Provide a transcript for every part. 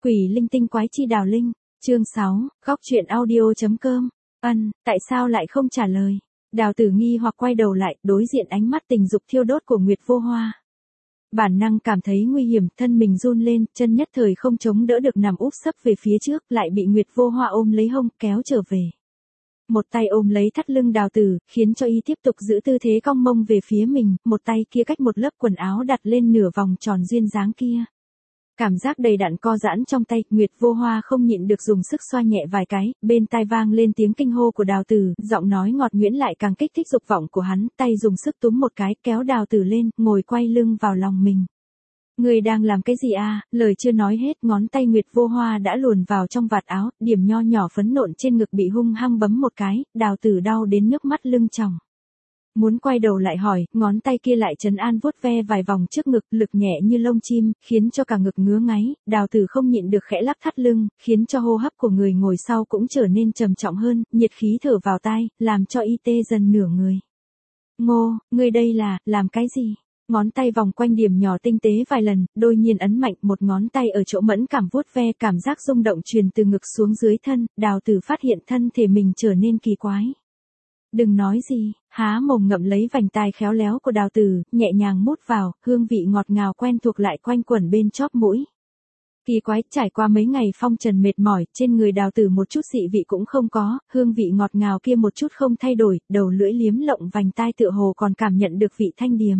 Quỷ linh tinh quái chi đào linh, chương 6, góc truyện audio.com. Tại sao lại không trả lời? Đào Tử nghi hoặc quay đầu lại, đối diện ánh mắt tình dục thiêu đốt của Nguyệt Vô Hoa. Bản năng cảm thấy nguy hiểm, thân mình run lên, chân nhất thời không chống đỡ được nằm úp sấp về phía trước, lại bị Nguyệt Vô Hoa ôm lấy hông, kéo trở về. Một tay ôm lấy thắt lưng Đào Tử, khiến cho y tiếp tục giữ tư thế cong mông về phía mình, một tay kia cách một lớp quần áo đặt lên nửa vòng tròn duyên dáng kia. Cảm giác đầy đặn co giãn trong tay, Nguyệt Vô Hoa không nhịn được dùng sức xoa nhẹ vài cái, bên tai vang lên tiếng kinh hô của Đào Tử, giọng nói ngọt nhuyễn lại càng kích thích dục vọng của hắn, tay dùng sức túm một cái, kéo Đào Tử lên, ngồi quay lưng vào lòng mình. Người đang làm cái gì à? Lời chưa nói hết, ngón tay Nguyệt Vô Hoa đã luồn vào trong vạt áo, điểm nho nhỏ phấn nộn trên ngực bị hung hăng bấm một cái, Đào Tử đau đến nước mắt lưng tròng. Muốn quay đầu lại hỏi, ngón tay kia lại trấn an vuốt ve vài vòng trước ngực, lực nhẹ như lông chim, khiến cho cả ngực ngứa ngáy, Đào Tử không nhịn được khẽ lắc thắt lưng, khiến cho hô hấp của người ngồi sau cũng trở nên trầm trọng hơn, nhiệt khí thở vào tai, làm cho y tê dần nửa người. Ngô, ngươi đây là, làm cái gì? Ngón tay vòng quanh điểm nhỏ tinh tế vài lần, đôi nhiên ấn mạnh, một ngón tay ở chỗ mẫn cảm vuốt ve, cảm giác rung động truyền từ ngực xuống dưới thân, Đào Tử phát hiện thân thể mình trở nên kỳ quái. Đừng nói gì, há mồm ngậm lấy vành tai khéo léo của Đào Tử, nhẹ nhàng mút vào, hương vị ngọt ngào quen thuộc lại quanh quẩn bên chóp mũi. Kỳ quái, trải qua mấy ngày phong trần mệt mỏi, trên người Đào Tử một chút dị vị cũng không có, hương vị ngọt ngào kia một chút không thay đổi, đầu lưỡi liếm lộng vành tai tựa hồ còn cảm nhận được vị thanh điềm.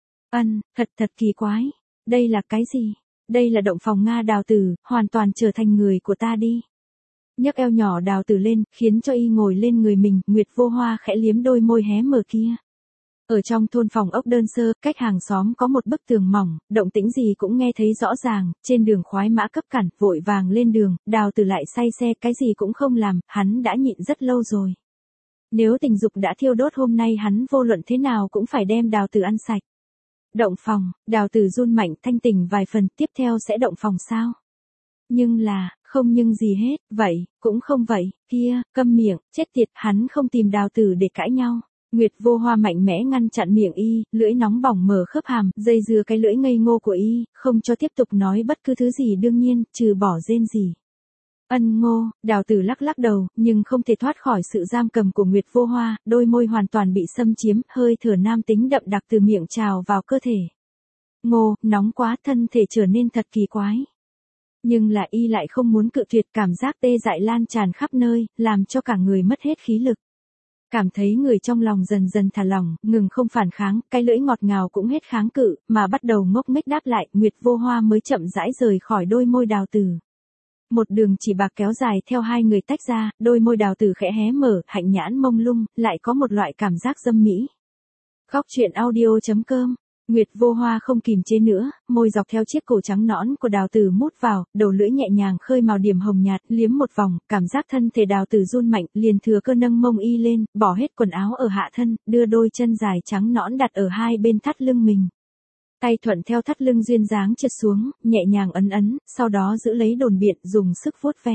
Thật kỳ quái. Đây là cái gì? Đây là động phòng Nga. Đào Tử, hoàn toàn trở thành người của ta đi. Nhấc eo nhỏ Đào Tử lên, khiến cho y ngồi lên người mình, Nguyệt Vô Hoa khẽ liếm đôi môi hé mở kia. Ở trong thôn phòng ốc đơn sơ, cách hàng xóm có một bức tường mỏng, động tĩnh gì cũng nghe thấy rõ ràng, trên đường khoái mã cấp cản, vội vàng lên đường, Đào Tử lại say xe, cái gì cũng không làm, hắn đã nhịn rất lâu rồi. Nếu tình dục đã thiêu đốt hôm nay hắn vô luận thế nào cũng phải đem Đào Tử ăn sạch. Động phòng, Đào Tử run mạnh thanh tỉnh vài phần, tiếp theo sẽ động phòng sao? Nhưng là, không nhưng gì hết, vậy, cũng không vậy, kia, câm miệng, chết tiệt, hắn không tìm Đào Tử để cãi nhau. Nguyệt Vô Hoa mạnh mẽ ngăn chặn miệng y, lưỡi nóng bỏng mở khớp hàm, dây dưa cái lưỡi ngây ngô của y, không cho tiếp tục nói bất cứ thứ gì đương nhiên, trừ bỏ rên gì. Ngô, Đào Tử lắc lắc đầu, nhưng không thể thoát khỏi sự giam cầm của Nguyệt Vô Hoa, đôi môi hoàn toàn bị xâm chiếm, hơi thở nam tính đậm đặc từ miệng trào vào cơ thể. Ngô, nóng quá, thân thể trở nên thật kỳ quái. Nhưng là y lại không muốn cự tuyệt, cảm giác tê dại lan tràn khắp nơi, làm cho cả người mất hết khí lực. Cảm thấy người trong lòng dần dần thả lỏng, ngừng không phản kháng, cái lưỡi ngọt ngào cũng hết kháng cự, mà bắt đầu ngốc nghếch đáp lại, Nguyệt Vô Hoa mới chậm rãi rời khỏi đôi môi Đào Tử. Một đường chỉ bạc kéo dài theo hai người tách ra, đôi môi Đào Tử khẽ hé mở, hạnh nhãn mông lung, lại có một loại cảm giác dâm mỹ. Góc truyện audio.com. Nguyệt Vô Hoa không kìm chế nữa, môi dọc theo chiếc cổ trắng nõn của Đào Tử mút vào, đầu lưỡi nhẹ nhàng khơi màu điểm hồng nhạt, liếm một vòng, cảm giác thân thể Đào Tử run mạnh, liền thừa cơ nâng mông y lên, bỏ hết quần áo ở hạ thân, đưa đôi chân dài trắng nõn đặt ở hai bên thắt lưng mình. Tay thuận theo thắt lưng duyên dáng trượt xuống, nhẹ nhàng ấn, sau đó giữ lấy đồn biện, dùng sức vuốt ve.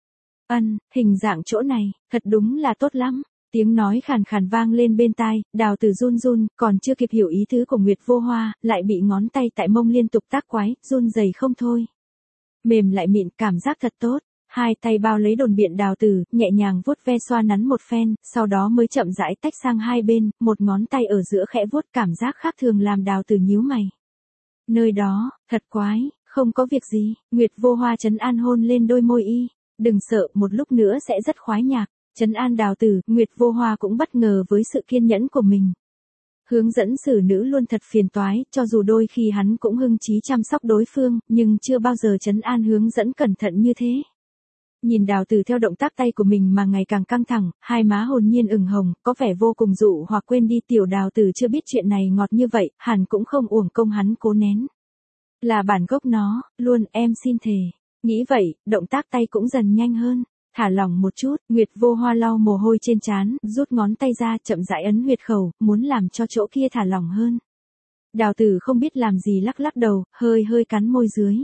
Hình dạng chỗ này, thật đúng là tốt lắm. Tiếng nói khàn khàn vang lên bên tai, Đào Tử run, còn chưa kịp hiểu ý tứ của Nguyệt Vô Hoa, lại bị ngón tay tại mông liên tục tác quái, run rẩy không thôi. Mềm lại mịn, cảm giác thật tốt. Hai tay bao lấy đồn biện Đào Tử, nhẹ nhàng vuốt ve xoa nắn một phen, sau đó mới chậm rãi tách sang hai bên, một ngón tay ở giữa khẽ vuốt, cảm giác khác thường làm Đào Tử nhíu mày. Nơi đó, thật quái, không có việc gì, Nguyệt Vô Hoa trấn an hôn lên đôi môi y. Đừng sợ, một lúc nữa sẽ rất khoái nhạc. Trấn an Đào Tử, Nguyệt Vô Hoa cũng bất ngờ với sự kiên nhẫn của mình. Hướng dẫn xử nữ luôn thật phiền toái, cho dù đôi khi hắn cũng hưng chí chăm sóc đối phương, nhưng chưa bao giờ trấn an hướng dẫn cẩn thận như thế. Nhìn Đào Tử theo động tác tay của mình mà ngày càng căng thẳng, hai má hồn nhiên ửng hồng, có vẻ vô cùng dụ hoặc quên đi, tiểu Đào Tử chưa biết chuyện này ngọt như vậy, hẳn cũng không uổng công hắn cố nén. Là bản gốc nó, luôn, em xin thề. Nghĩ vậy, động tác tay cũng dần nhanh hơn. Thả lỏng một chút, Nguyệt Vô Hoa lau mồ hôi trên trán, rút ngón tay ra, chậm rãi ấn huyệt khẩu, muốn làm cho chỗ kia thả lỏng hơn. Đào Tử không biết làm gì lắc lắc đầu, hơi cắn môi dưới.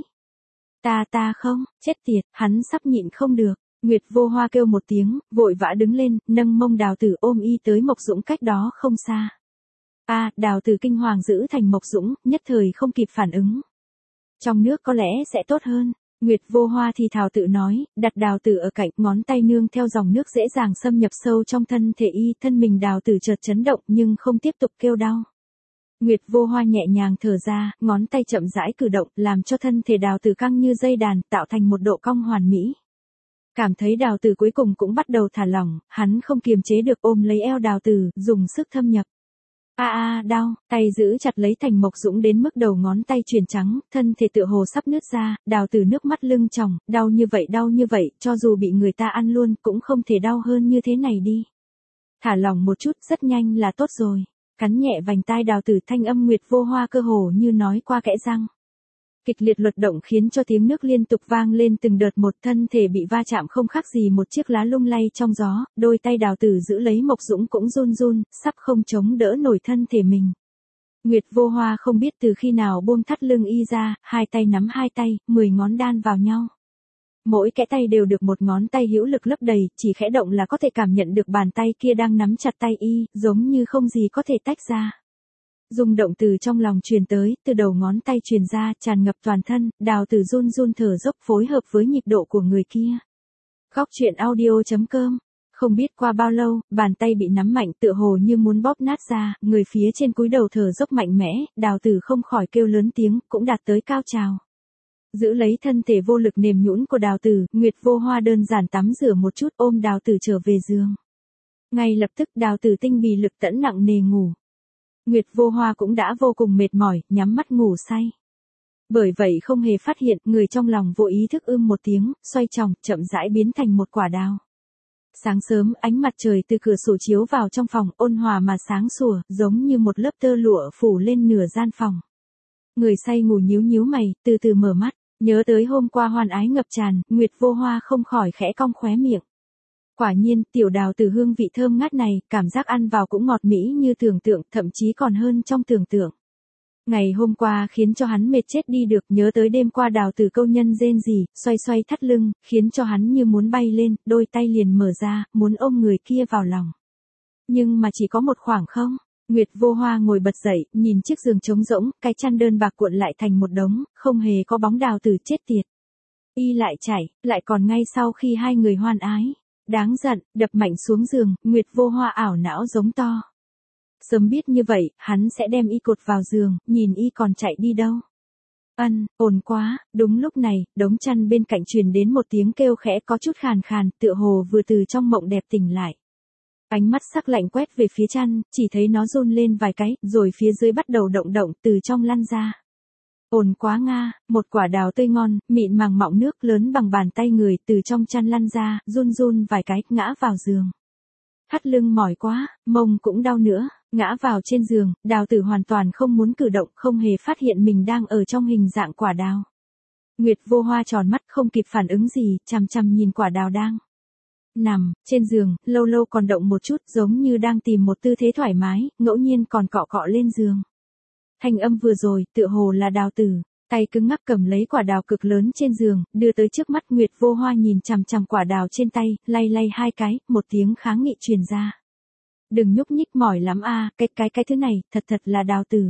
Ta không, chết tiệt, hắn sắp nhịn không được. Nguyệt Vô Hoa kêu một tiếng, vội vã đứng lên, nâng mông Đào Tử ôm y tới Mộc Dũng cách đó không xa. Đào Tử kinh hoàng giữ thành Mộc Dũng, nhất thời không kịp phản ứng. Trong nước có lẽ sẽ tốt hơn. Nguyệt Vô Hoa thì thào tự nói, đặt đào tử ở cạnh, ngón tay nương theo dòng nước dễ dàng xâm nhập sâu trong thân thể y, thân mình đào tử chợt chấn động nhưng không tiếp tục kêu đau. Nguyệt Vô Hoa nhẹ nhàng thở ra, ngón tay chậm rãi cử động, làm cho thân thể đào tử căng như dây đàn, tạo thành một độ cong hoàn mỹ. Cảm thấy đào tử cuối cùng cũng bắt đầu thả lỏng, hắn không kiềm chế được ôm lấy eo đào tử, dùng sức thâm nhập. Đau, tay giữ chặt lấy Thành Mộc Dũng đến mức đầu ngón tay chuyển trắng, thân thể tựa hồ sắp nứt ra, đào tử nước mắt lưng tròng, đau như vậy, cho dù bị người ta ăn luôn cũng không thể đau hơn như thế này đi. Thả lỏng một chút, rất nhanh là tốt rồi. Cắn nhẹ vành tai đào tử, thanh âm Nguyệt Vô Hoa cơ hồ như nói qua kẽ răng. Kịch liệt luật động khiến cho tiếng nước liên tục vang lên từng đợt một, thân thể bị va chạm không khác gì một chiếc lá lung lay trong gió, đôi tay đào tử giữ lấy Mộc Dũng cũng run run, sắp không chống đỡ nổi thân thể mình. Nguyệt Vô Hoa không biết từ khi nào buông thắt lưng y ra, hai tay nắm hai tay, 10 ngón đan vào nhau. Mỗi kẽ tay đều được một ngón tay hữu lực lấp đầy, chỉ khẽ động là có thể cảm nhận được bàn tay kia đang nắm chặt tay y, giống như không gì có thể tách ra. Rung động từ trong lòng truyền tới, từ đầu ngón tay truyền ra, tràn ngập toàn thân, đào tử run run thở dốc phối hợp với nhịp độ của người kia. Góc truyện audio.com. Không biết qua bao lâu, bàn tay bị nắm mạnh tựa hồ như muốn bóp nát ra, người phía trên cúi đầu thở dốc mạnh mẽ, đào tử không khỏi kêu lớn tiếng, cũng đạt tới cao trào. Giữ lấy thân thể vô lực mềm nhũn của đào tử, Nguyệt Vô Hoa đơn giản tắm rửa một chút ôm đào tử trở về giường. Ngay lập tức đào tử tinh bì lực tẫn nặng nề ngủ. Nguyệt Vô Hoa cũng đã vô cùng mệt mỏi, nhắm mắt ngủ say. Bởi vậy không hề phát hiện, người trong lòng vô ý thức một tiếng, xoay tròng, chậm rãi biến thành một quả đào. Sáng sớm, ánh mặt trời từ cửa sổ chiếu vào trong phòng, ôn hòa mà sáng sủa, giống như một lớp tơ lụa phủ lên nửa gian phòng. Người say ngủ nhíu nhíu mày, từ từ mở mắt, nhớ tới hôm qua hoan ái ngập tràn, Nguyệt Vô Hoa không khỏi khẽ cong khóe miệng. Quả nhiên, tiểu đào tử hương vị thơm ngát này, cảm giác ăn vào cũng ngọt mỹ như tưởng tượng, thậm chí còn hơn trong tưởng tượng. Ngày hôm qua khiến cho hắn mệt chết đi được, nhớ tới đêm qua đào tử câu nhân rên rỉ, xoay xoay thắt lưng, khiến cho hắn như muốn bay lên, đôi tay liền mở ra, muốn ôm người kia vào lòng. Nhưng mà chỉ có một khoảng không. Nguyệt Vô Hoa ngồi bật dậy, nhìn chiếc giường trống rỗng, cái chăn đơn bạc cuộn lại thành một đống, không hề có bóng đào tử, chết tiệt. Y lại chảy, lại còn ngay sau khi hai người hoan ái. Đáng giận, đập mạnh xuống giường, Nguyệt Vô Hoa ảo não giống to. Sớm biết như vậy, hắn sẽ đem y cột vào giường, nhìn y còn chạy đi đâu. Ồn quá, đúng lúc này, đống chăn bên cạnh truyền đến một tiếng kêu khẽ có chút khàn khàn, tựa hồ vừa từ trong mộng đẹp tỉnh lại. Ánh mắt sắc lạnh quét về phía chăn, chỉ thấy nó run lên vài cái, rồi phía dưới bắt đầu động động, từ trong lăn ra. Ồn quá nga, một quả đào tươi ngon, mịn màng mọng nước lớn bằng bàn tay người, từ trong chăn lăn ra, run run vài cái, ngã vào giường. Thắt lưng mỏi quá, mông cũng đau nữa, ngã vào trên giường, đào tử hoàn toàn không muốn cử động, không hề phát hiện mình đang ở trong hình dạng quả đào. Nguyệt Vô Hoa tròn mắt không kịp phản ứng gì, chằm chằm nhìn quả đào đang nằm trên giường, lâu lâu còn động một chút, giống như đang tìm một tư thế thoải mái, ngẫu nhiên còn cọ cọ lên giường. Thanh âm vừa rồi, tựa hồ là đào tử, tay cứng ngắc cầm lấy quả đào cực lớn trên giường, đưa tới trước mắt. Nguyệt Vô Hoa nhìn chằm chằm quả đào trên tay, lay lay hai cái, một tiếng kháng nghị truyền ra. Đừng nhúc nhích, mỏi lắm cái thứ này, thật là đào tử.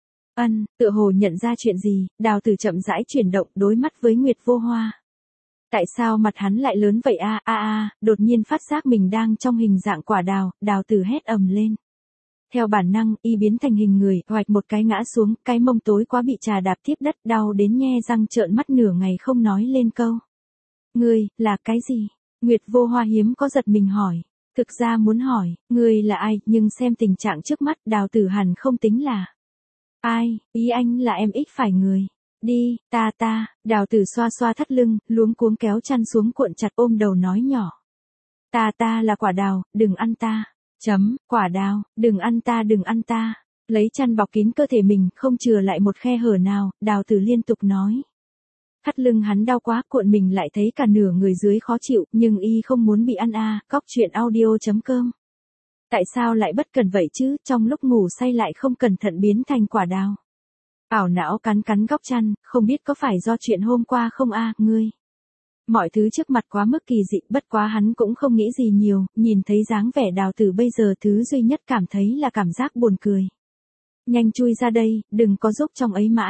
Tựa hồ nhận ra chuyện gì, đào tử chậm rãi chuyển động, đối mắt với Nguyệt Vô Hoa. Tại sao mặt hắn lại lớn vậy đột nhiên phát giác mình đang trong hình dạng quả đào, đào tử hét ầm lên. Theo bản năng, y biến thành hình người, hoạch một cái ngã xuống, cái mông tối quá bị trà đạp tiếp đất, đau đến nhe răng trợn mắt nửa ngày không nói lên câu. Ngươi, là cái gì? Nguyệt Vô Hoa hiếm có giật mình hỏi. Thực ra muốn hỏi, ngươi là ai, nhưng xem tình trạng trước mắt, đào tử hẳn không tính là ai, ý anh là em ích phải người. Đi, ta, đào tử xoa xoa thắt lưng, luống cuống kéo chăn xuống cuộn chặt ôm đầu nói nhỏ. Ta là quả đào, đừng ăn ta. Quả đào, đừng ăn ta. Lấy chăn bọc kín cơ thể mình, không chừa lại một khe hở nào, đào tử liên tục nói. Thắt lưng hắn đau quá, cuộn mình lại thấy cả nửa người dưới khó chịu, nhưng y không muốn bị ăn Góc truyện audio.com. Tại sao lại bất cần vậy chứ, trong lúc ngủ say lại không cẩn thận biến thành quả đào. Ảo não cắn góc chăn, không biết có phải do chuyện hôm qua không ngươi. Mọi thứ trước mặt quá mức kỳ dị, bất quá hắn cũng không nghĩ gì nhiều, nhìn thấy dáng vẻ đào tử bây giờ thứ duy nhất cảm thấy là cảm giác buồn cười. Nhanh chui ra đây, đừng có giúp trong ấy mãi.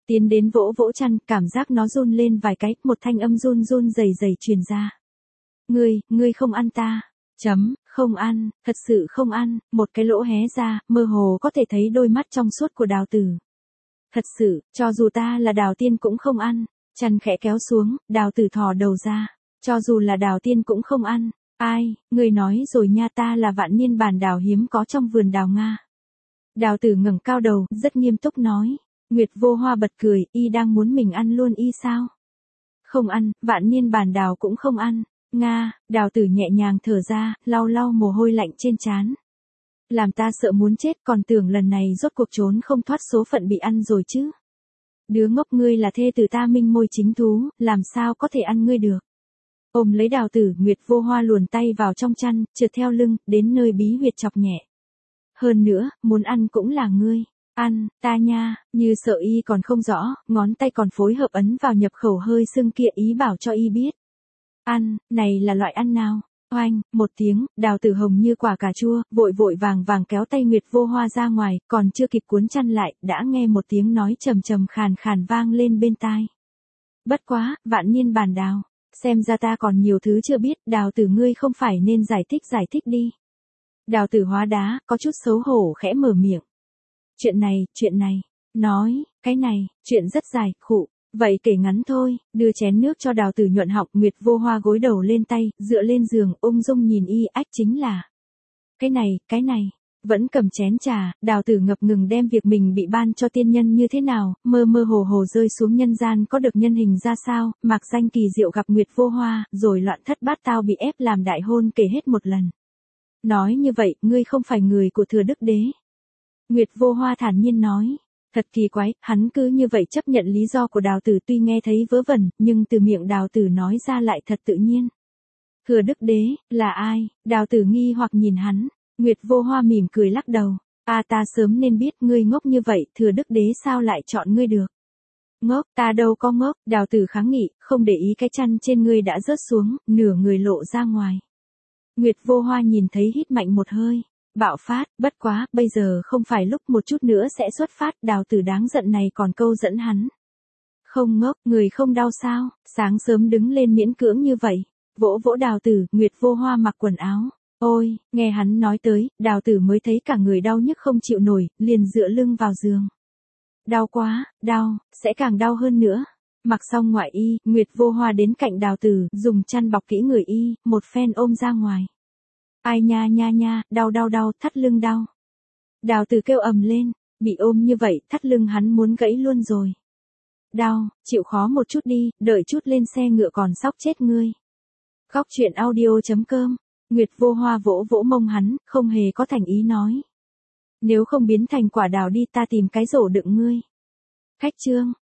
Tiến đến vỗ vỗ chăn, cảm giác nó run lên vài cái, một thanh âm run run rẩy rẩy truyền ra. Ngươi không ăn ta. Không ăn, thật sự không ăn, một cái lỗ hé ra, mơ hồ có thể thấy đôi mắt trong suốt của Đào Tử. Thật sự, cho dù ta là Đào Tiên cũng không ăn. Chăn khẽ kéo xuống, Đào Tử thò đầu ra. Cho dù là Đào Tiên cũng không ăn. Ai, ngươi nói rồi nha, ta là vạn niên bản đào hiếm có trong vườn đào Nga. Đào Tử ngẩng cao đầu, rất nghiêm túc nói. Nguyệt Vô Hoa bật cười, y đang muốn mình ăn luôn y sao? Không ăn, vạn niên bản đào cũng không ăn. Nga, Đào Tử nhẹ nhàng thở ra, lau lau mồ hôi lạnh trên trán. Làm ta sợ muốn chết, còn tưởng lần này rốt cuộc trốn không thoát số phận bị ăn rồi chứ. Đứa ngốc, ngươi là thê tử ta minh môi chính thú, làm sao có thể ăn ngươi được. Ôm lấy Đào Tử, Nguyệt Vô Hoa luồn tay vào trong chăn, trượt theo lưng, đến nơi bí huyệt chọc nhẹ. Hơn nữa, muốn ăn cũng là ngươi. Ăn, ta nha, như sợ y còn không rõ, ngón tay còn phối hợp ấn vào nhập khẩu hơi sưng kia, ý bảo cho y biết. Ăn, này là loại ăn nào? Oanh, một tiếng, Đào Tử hồng như quả cà chua, vội vội vàng vàng kéo tay Nguyệt Vô Hoa ra ngoài, còn chưa kịp cuốn chăn lại, đã nghe một tiếng nói trầm trầm khàn khàn vang lên bên tai. Bất quá, vạn niên bản đào, xem ra ta còn nhiều thứ chưa biết, Đào Tử ngươi không phải nên giải thích đi. Đào Tử hóa đá, có chút xấu hổ khẽ mở miệng. Chuyện này, nói, cái này, chuyện rất dài, khụ. Vậy kể ngắn thôi, đưa chén nước cho Đào Tử nhuận họng, Nguyệt Vô Hoa gối đầu lên tay, dựa lên giường, ung dung nhìn y, ách chính là. Cái này, vẫn cầm chén trà, Đào Tử ngập ngừng đem việc mình bị ban cho tiên nhân như thế nào, mơ mơ hồ hồ rơi xuống nhân gian có được nhân hình ra sao, mạc danh kỳ diệu gặp Nguyệt Vô Hoa, rồi loạn thất bát tao bị ép làm đại hôn kể hết một lần. Nói như vậy, ngươi không phải người của Thừa Đức Đế. Nguyệt Vô Hoa thản nhiên nói. Thật kỳ quái, hắn cứ như vậy chấp nhận lý do của Đào Tử, tuy nghe thấy vớ vẩn, nhưng từ miệng Đào Tử nói ra lại thật tự nhiên. Thừa Đức Đế, là ai? Đào Tử nghi hoặc nhìn hắn. Nguyệt Vô Hoa mỉm cười lắc đầu. Ta sớm nên biết, ngươi ngốc như vậy, Thừa Đức Đế sao lại chọn ngươi được? Ngốc, ta đâu có ngốc, Đào Tử kháng nghị, không để ý cái chăn trên ngươi đã rớt xuống, nửa người lộ ra ngoài. Nguyệt Vô Hoa nhìn thấy hít mạnh một hơi. Bạo phát, bất quá, bây giờ không phải lúc, một chút nữa sẽ xuất phát, Đào Tử đáng giận này còn câu dẫn hắn. Không ngốc, người không đau sao, sáng sớm đứng lên miễn cưỡng như vậy. Vỗ vỗ Đào Tử, Nguyệt Vô Hoa mặc quần áo. Ôi, nghe hắn nói tới, Đào Tử mới thấy cả người đau nhức không chịu nổi, liền dựa lưng vào giường. Đau quá, đau, sẽ càng đau hơn nữa. Mặc xong ngoại y, Nguyệt Vô Hoa đến cạnh Đào Tử, dùng chăn bọc kỹ người y, một phen ôm ra ngoài. Ai nha, đau, thắt lưng đau. Đào Tử kêu ầm lên, bị ôm như vậy, thắt lưng hắn muốn gãy luôn rồi. Đau, chịu khó một chút đi, đợi chút lên xe ngựa còn sóc chết ngươi. Góc truyện audio.com, Nguyệt Vô Hoa vỗ vỗ mông hắn, không hề có thành ý nói. Nếu không biến thành quả đào đi, ta tìm cái rổ đựng ngươi. Khách trương,